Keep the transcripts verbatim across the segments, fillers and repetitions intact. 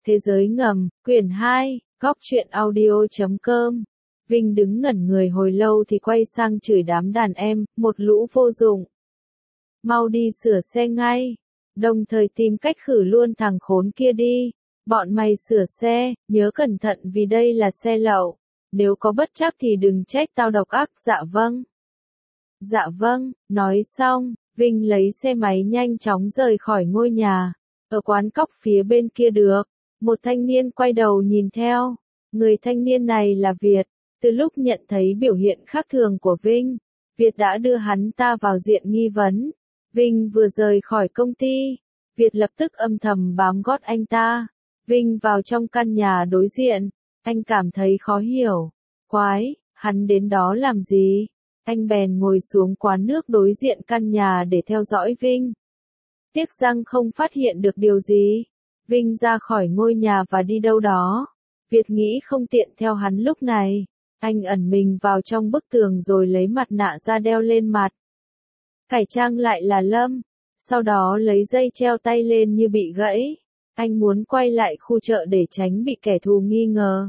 Thế giới ngầm, quyển hai, góc truyện audio.com. Vinh đứng ngẩn người hồi lâu thì quay sang chửi đám đàn em, một lũ vô dụng. Mau đi sửa xe ngay. Đồng thời tìm cách khử luôn thằng khốn kia đi. Bọn mày sửa xe, nhớ cẩn thận vì đây là xe lậu. Nếu có bất trắc thì đừng trách tao độc ác. Dạ vâng. Dạ vâng, nói xong, Vinh lấy xe máy nhanh chóng rời khỏi ngôi nhà. Ở quán cóc phía bên kia được, một thanh niên quay đầu nhìn theo. Người thanh niên này là Việt. Từ lúc nhận thấy biểu hiện khác thường của Vinh, Việt đã đưa hắn ta vào diện nghi vấn. Vinh vừa rời khỏi công ty, Việt lập tức âm thầm bám gót anh ta. Vinh vào trong căn nhà đối diện, anh cảm thấy khó hiểu. Quái, hắn đến đó làm gì? Anh bèn ngồi xuống quán nước đối diện căn nhà để theo dõi Vinh. Tiếc rằng không phát hiện được điều gì. Vinh ra khỏi ngôi nhà và đi đâu đó. Việt nghĩ không tiện theo hắn lúc này. Anh ẩn mình vào trong bức tường rồi lấy mặt nạ ra đeo lên mặt. Cải trang lại là Lâm. Sau đó lấy dây treo tay lên như bị gãy. Anh muốn quay lại khu chợ để tránh bị kẻ thù nghi ngờ.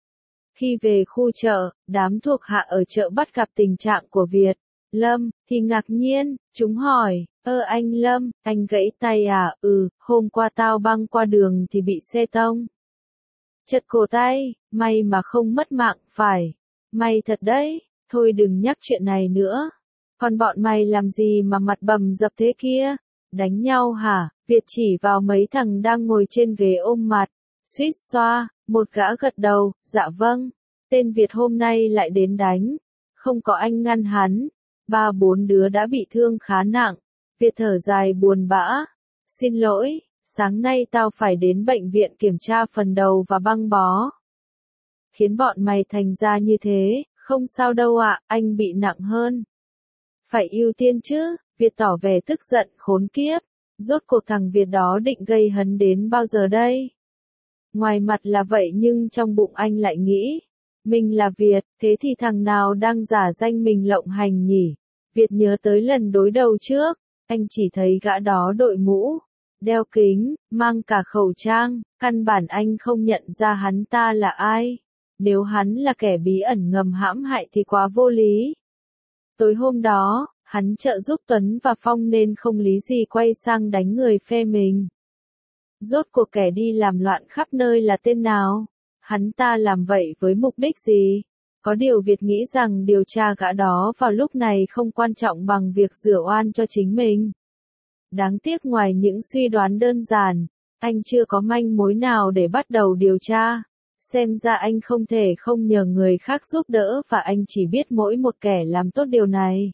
Khi về khu chợ, đám thuộc hạ ở chợ bắt gặp tình trạng của Việt, Lâm, thì ngạc nhiên, chúng hỏi, ơ anh Lâm, anh gãy tay à? Ừ, hôm qua tao băng qua đường thì bị xe tông. Chật cổ tay, may mà không mất mạng, phải. May thật đấy, thôi đừng nhắc chuyện này nữa. Còn bọn mày làm gì mà mặt bầm dập thế kia? Đánh nhau hả? Việt chỉ vào mấy thằng đang ngồi trên ghế ôm mặt. Suýt xoa, một gã gật đầu, dạ vâng. Tên Việt hôm nay lại đến đánh. Không có anh ngăn hắn. Ba bốn đứa đã bị thương khá nặng. Việt thở dài buồn bã. Xin lỗi, sáng nay tao phải đến bệnh viện kiểm tra phần đầu và băng bó. Khiến bọn mày thành ra như thế, không sao đâu ạ, anh bị nặng hơn. Phải ưu tiên chứ, Việt tỏ vẻ tức giận, khốn kiếp. Rốt cuộc thằng Việt đó định gây hấn đến bao giờ đây? Ngoài mặt là vậy nhưng trong bụng anh lại nghĩ, mình là Việt, thế thì thằng nào đang giả danh mình lộng hành nhỉ? Việt nhớ tới lần đối đầu trước, anh chỉ thấy gã đó đội mũ, đeo kính, mang cả khẩu trang, căn bản anh không nhận ra hắn ta là ai. Nếu hắn là kẻ bí ẩn ngầm hãm hại thì quá vô lý. Tối hôm đó, hắn trợ giúp Tuấn và Phong nên không lý gì quay sang đánh người phe mình. Rốt cuộc kẻ đi làm loạn khắp nơi là tên nào? Hắn ta làm vậy với mục đích gì? Có điều Việt nghĩ rằng điều tra gã đó vào lúc này không quan trọng bằng việc rửa oan cho chính mình. Đáng tiếc ngoài những suy đoán đơn giản, anh chưa có manh mối nào để bắt đầu điều tra. Xem ra anh không thể không nhờ người khác giúp đỡ và anh chỉ biết mỗi một kẻ làm tốt điều này.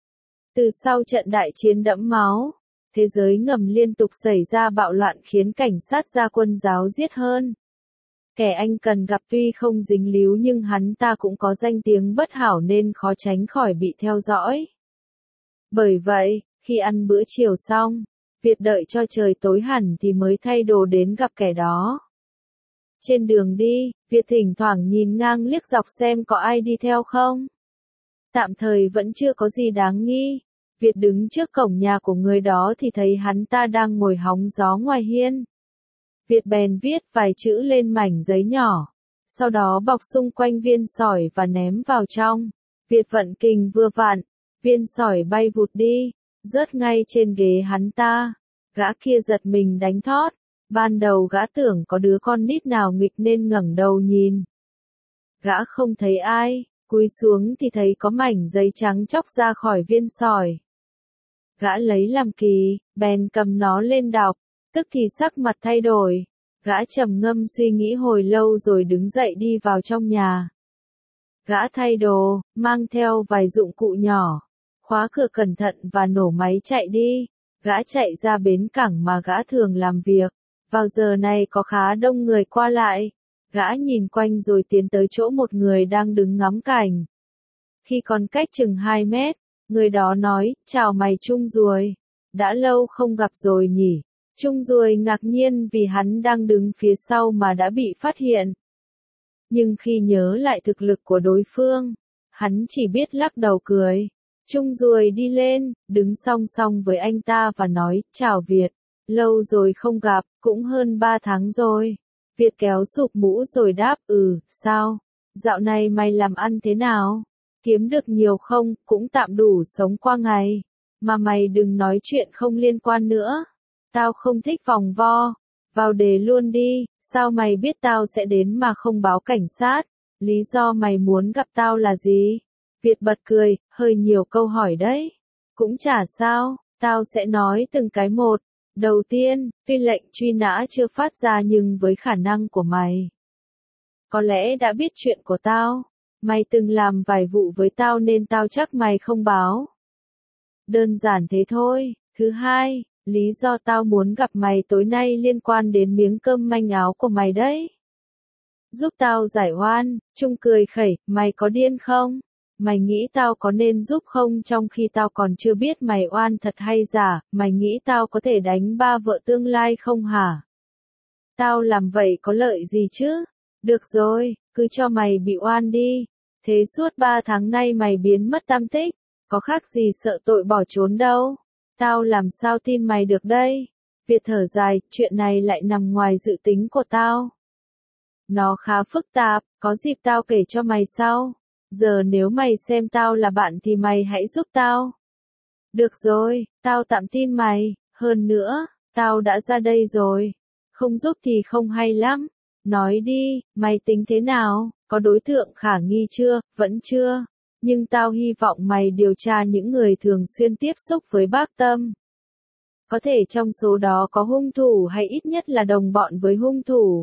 Từ sau trận đại chiến đẫm máu, thế giới ngầm liên tục xảy ra bạo loạn khiến cảnh sát ra quân giáo giết hơn. Kẻ anh cần gặp tuy không dính líu nhưng hắn ta cũng có danh tiếng bất hảo nên khó tránh khỏi bị theo dõi. Bởi vậy, khi ăn bữa chiều xong, Việt đợi cho trời tối hẳn thì mới thay đồ đến gặp kẻ đó. Trên đường đi, Việt thỉnh thoảng nhìn ngang liếc dọc xem có ai đi theo không. Tạm thời vẫn chưa có gì đáng nghi. Việt đứng trước cổng nhà của người đó thì thấy hắn ta đang ngồi hóng gió ngoài hiên. Việt bèn viết vài chữ lên mảnh giấy nhỏ, sau đó bọc xung quanh viên sỏi và ném vào trong. Việt vận kình vừa vặn, viên sỏi bay vụt đi, rớt ngay trên ghế hắn ta. Gã kia giật mình đánh thót. Ban đầu gã tưởng có đứa con nít nào nghịch nên ngẩng đầu nhìn. Gã không thấy ai, cúi xuống thì thấy có mảnh giấy trắng chóc ra khỏi viên sỏi. Gã lấy làm kỳ, bèn cầm nó lên đọc, tức thì sắc mặt thay đổi. Gã trầm ngâm suy nghĩ hồi lâu rồi đứng dậy đi vào trong nhà. Gã thay đồ, mang theo vài dụng cụ nhỏ, khóa cửa cẩn thận và nổ máy chạy đi. Gã chạy ra bến cảng mà gã thường làm việc. Vào giờ này có khá đông người qua lại. Gã nhìn quanh rồi tiến tới chỗ một người đang đứng ngắm cảnh. Khi còn cách chừng hai mét, người đó nói, chào mày Trung Ruồi. Đã lâu không gặp rồi nhỉ? Trung Ruồi ngạc nhiên vì hắn đang đứng phía sau mà đã bị phát hiện. Nhưng khi nhớ lại thực lực của đối phương, hắn chỉ biết lắc đầu cười. Trung Ruồi đi lên, đứng song song với anh ta và nói, chào Việt. Lâu rồi không gặp, cũng hơn ba tháng rồi. Việt kéo sụp mũ rồi đáp, ừ, sao? Dạo này mày làm ăn thế nào? Kiếm được nhiều không, cũng tạm đủ sống qua ngày. Mà mày đừng nói chuyện không liên quan nữa. Tao không thích vòng vo. Vào đề luôn đi, sao mày biết tao sẽ đến mà không báo cảnh sát? Lý do mày muốn gặp tao là gì? Việt bật cười, hơi nhiều câu hỏi đấy. Cũng chả sao, tao sẽ nói từng cái một. Đầu tiên, tuy lệnh truy nã chưa phát ra nhưng với khả năng của mày, có lẽ đã biết chuyện của tao. Mày từng làm vài vụ với tao nên tao chắc mày không báo. Đơn giản thế thôi. Thứ hai, lý do tao muốn gặp mày tối nay liên quan đến miếng cơm manh áo của mày đấy. Giúp tao giải oan. Trung cười khẩy, mày có điên không? Mày nghĩ tao có nên giúp không trong khi tao còn chưa biết mày oan thật hay giả, mày nghĩ tao có thể đánh ba vợ tương lai không hả? Tao làm vậy có lợi gì chứ? Được rồi, cứ cho mày bị oan đi. Thế suốt ba tháng nay mày biến mất tăm tích, có khác gì sợ tội bỏ trốn đâu. Tao làm sao tin mày được đây? Việt thở dài, chuyện này lại nằm ngoài dự tính của tao. Nó khá phức tạp, có dịp tao kể cho mày sau. Giờ nếu mày xem tao là bạn thì mày hãy giúp tao. Được rồi, tao tạm tin mày, hơn nữa, tao đã ra đây rồi. Không giúp thì không hay lắm. Nói đi, mày tính thế nào, có đối tượng khả nghi chưa, vẫn chưa. Nhưng tao hy vọng mày điều tra những người thường xuyên tiếp xúc với bác Tâm. Có thể trong số đó có hung thủ hay ít nhất là đồng bọn với hung thủ.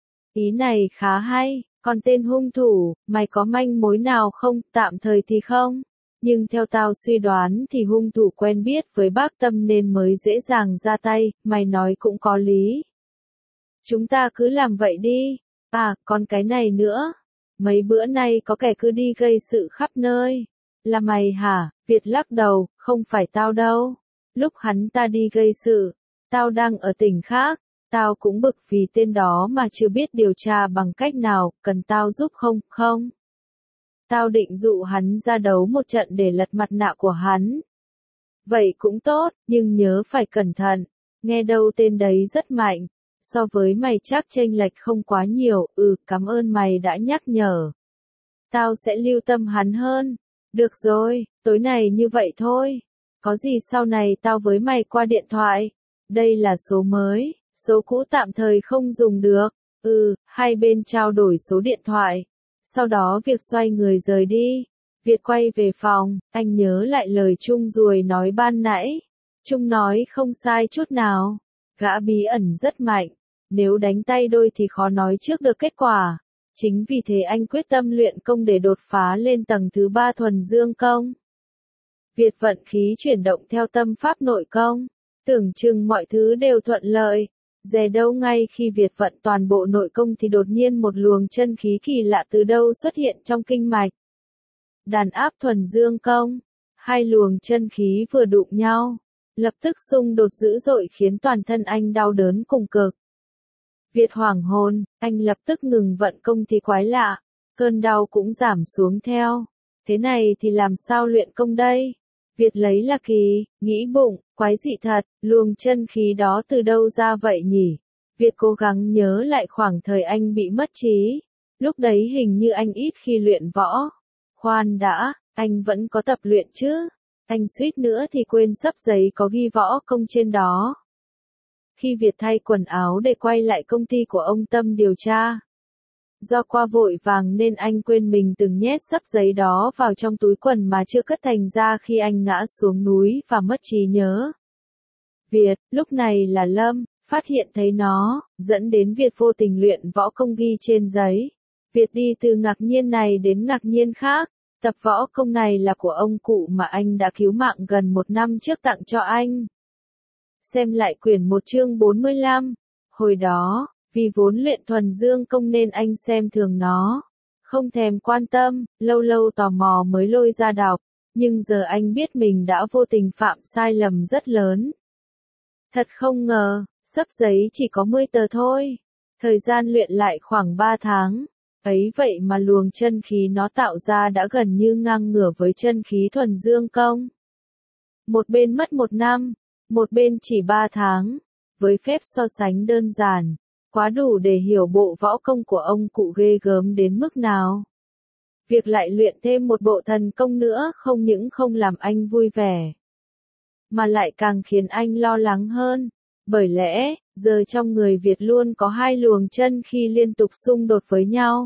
Ý này khá hay, còn tên hung thủ, mày có manh mối nào không, tạm thời thì không. Nhưng theo tao suy đoán thì hung thủ quen biết với bác Tâm nên mới dễ dàng ra tay, mày nói cũng có lý. Chúng ta cứ làm vậy đi. À, còn cái này nữa. Mấy bữa nay có kẻ cứ đi gây sự khắp nơi. Là mày hả? Việt lắc đầu, không phải tao đâu. Lúc hắn ta đi gây sự, tao đang ở tỉnh khác. Tao cũng bực vì tên đó mà chưa biết điều tra bằng cách nào, cần tao giúp không, không? Tao định dụ hắn ra đấu một trận để lật mặt nạ của hắn. Vậy cũng tốt, nhưng nhớ phải cẩn thận. Nghe đâu tên đấy rất mạnh. So với mày chắc chênh lệch không quá nhiều, ừ, cảm ơn mày đã nhắc nhở. Tao sẽ lưu tâm hắn hơn. Được rồi, tối nay như vậy thôi. Có gì sau này tao với mày qua điện thoại. Đây là số mới, số cũ tạm thời không dùng được. Ừ, hai bên trao đổi số điện thoại. Sau đó Việt xoay người rời đi. Việt quay về phòng, anh nhớ lại lời Trung Ruồi nói ban nãy. Trung nói không sai chút nào. Gã bí ẩn rất mạnh. Nếu đánh tay đôi thì khó nói trước được kết quả. Chính vì thế anh quyết tâm luyện công để đột phá lên tầng thứ ba thuần dương công. Việt vận khí chuyển động theo tâm pháp nội công. Tưởng chừng mọi thứ đều thuận lợi. Dè đâu ngay khi Việt vận toàn bộ nội công thì đột nhiên một luồng chân khí kỳ lạ từ đâu xuất hiện trong kinh mạch. Đàn áp thuần dương công. Hai luồng chân khí vừa đụng nhau. Lập tức xung đột dữ dội khiến toàn thân anh đau đớn cùng cực. Việt hoảng hồn, anh lập tức ngừng vận công thì quái lạ. Cơn đau cũng giảm xuống theo. Thế này thì làm sao luyện công đây? Việt lấy là kỳ, nghĩ bụng, quái dị thật, luồng chân khí đó từ đâu ra vậy nhỉ? Việt cố gắng nhớ lại khoảng thời anh bị mất trí. Lúc đấy hình như anh ít khi luyện võ. Khoan đã, anh vẫn có tập luyện chứ? Anh suýt nữa thì quên sấp giấy có ghi võ công trên đó. Khi Việt thay quần áo để quay lại công ty của ông Tâm điều tra. Do qua vội vàng nên anh quên mình từng nhét sấp giấy đó vào trong túi quần mà chưa cất thành ra khi anh ngã xuống núi và mất trí nhớ. Việt, lúc này là Lâm, phát hiện thấy nó, dẫn đến Việt vô tình luyện võ công ghi trên giấy. Việt đi từ ngạc nhiên này đến ngạc nhiên khác. Tập võ công này là của ông cụ mà anh đã cứu mạng gần một năm trước tặng cho anh. Xem lại quyển một chương bốn mươi lăm. Hồi đó, vì vốn luyện thuần dương công nên anh xem thường nó. Không thèm quan tâm, lâu lâu tò mò mới lôi ra đọc. Nhưng giờ anh biết mình đã vô tình phạm sai lầm rất lớn. Thật không ngờ, xấp giấy chỉ có mười tờ thôi. Thời gian luyện lại khoảng ba tháng. Ấy vậy mà luồng chân khí nó tạo ra đã gần như ngang ngửa với chân khí thuần dương công. Một bên mất một năm, một bên chỉ ba tháng. Với phép so sánh đơn giản, Quá đủ để hiểu bộ võ công của ông cụ ghê gớm đến mức nào. Việc lại luyện thêm một bộ thần công nữa không những không làm anh vui vẻ, mà lại càng khiến anh lo lắng hơn. Bởi lẽ, giờ trong người Việt luôn có hai luồng chân khi liên tục xung đột với nhau.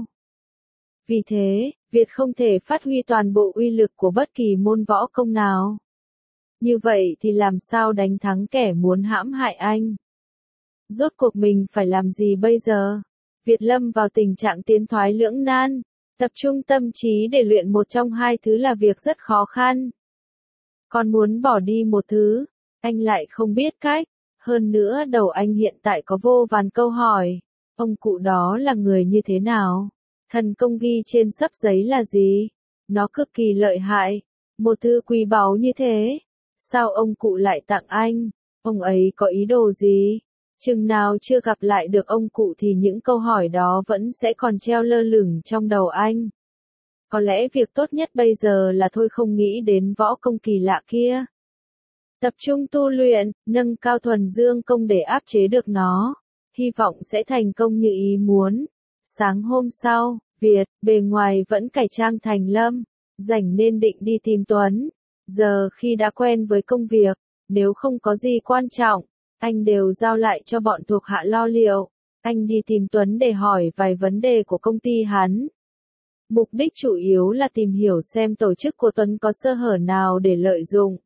Vì thế, Việt không thể phát huy toàn bộ uy lực của bất kỳ môn võ công nào. Như vậy thì làm sao đánh thắng kẻ muốn hãm hại anh? Rốt cuộc mình phải làm gì bây giờ? Việt lâm vào tình trạng tiến thoái lưỡng nan. Tập trung tâm trí để luyện một trong hai thứ là việc rất khó khăn. Còn muốn bỏ đi một thứ, anh lại không biết cách. Hơn nữa đầu anh hiện tại có vô vàn câu hỏi. Ông cụ đó là người như thế nào? Thần công ghi trên sấp giấy là gì? Nó cực kỳ lợi hại. Một thứ quý báu như thế. Sao ông cụ lại tặng anh? Ông ấy có ý đồ gì? Chừng nào chưa gặp lại được ông cụ thì những câu hỏi đó vẫn sẽ còn treo lơ lửng trong đầu anh. Có lẽ việc tốt nhất bây giờ là thôi không nghĩ đến võ công kỳ lạ kia. Tập trung tu luyện, nâng cao thuần dương công để áp chế được nó. Hy vọng sẽ thành công như ý muốn. Sáng hôm sau, Việt, bề ngoài vẫn cải trang thành Lâm, rảnh nên định đi tìm Tuấn. Giờ khi đã quen với công việc, nếu không có gì quan trọng, anh đều giao lại cho bọn thuộc hạ lo liệu. Anh đi tìm Tuấn để hỏi vài vấn đề của công ty hắn. Mục đích chủ yếu là tìm hiểu xem tổ chức của Tuấn có sơ hở nào để lợi dụng.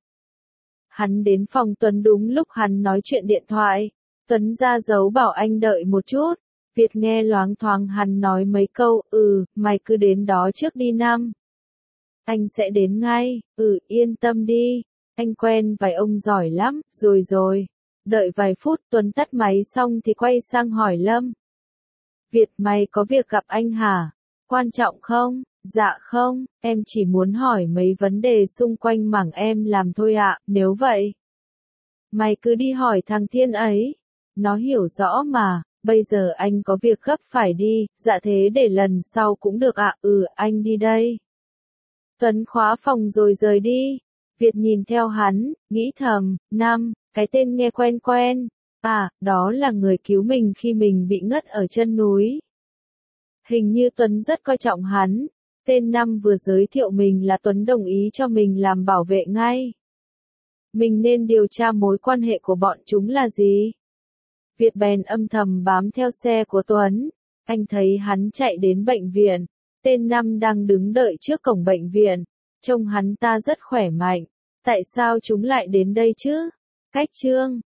Hắn đến phòng Tuấn đúng lúc hắn nói chuyện điện thoại. Tuấn ra dấu bảo anh đợi một chút. Việt nghe loáng thoáng hắn nói mấy câu, ừ, mày cứ đến đó trước đi năm. Anh sẽ đến ngay, ừ, yên tâm đi. Anh quen vài ông giỏi lắm, rồi rồi. Đợi vài phút Tuấn tắt máy xong thì quay sang hỏi Lâm. Việt mày có việc gặp anh hả? Quan trọng không? Dạ không, em chỉ muốn hỏi mấy vấn đề xung quanh mảng em làm thôi ạ, nếu vậy. Mày cứ đi hỏi thằng Thiên ấy. Nó hiểu rõ mà, bây giờ anh có việc gấp phải đi, dạ thế để lần sau cũng được ạ, ừ, anh đi đây. Tuấn khóa phòng rồi rời đi. Việt nhìn theo hắn, nghĩ thầm, năm, cái tên nghe quen quen. À, đó là người cứu mình khi mình bị ngất ở chân núi. Hình như Tuấn rất coi trọng hắn. Tên năm vừa giới thiệu mình là Tuấn đồng ý cho mình làm bảo vệ ngay. Mình nên điều tra mối quan hệ của bọn chúng là gì? Việt bèn âm thầm bám theo xe của Tuấn. Anh thấy hắn chạy đến bệnh viện. Tên năm đang đứng đợi trước cổng bệnh viện. Trông hắn ta rất khỏe mạnh. Tại sao chúng lại đến đây chứ? Cách chương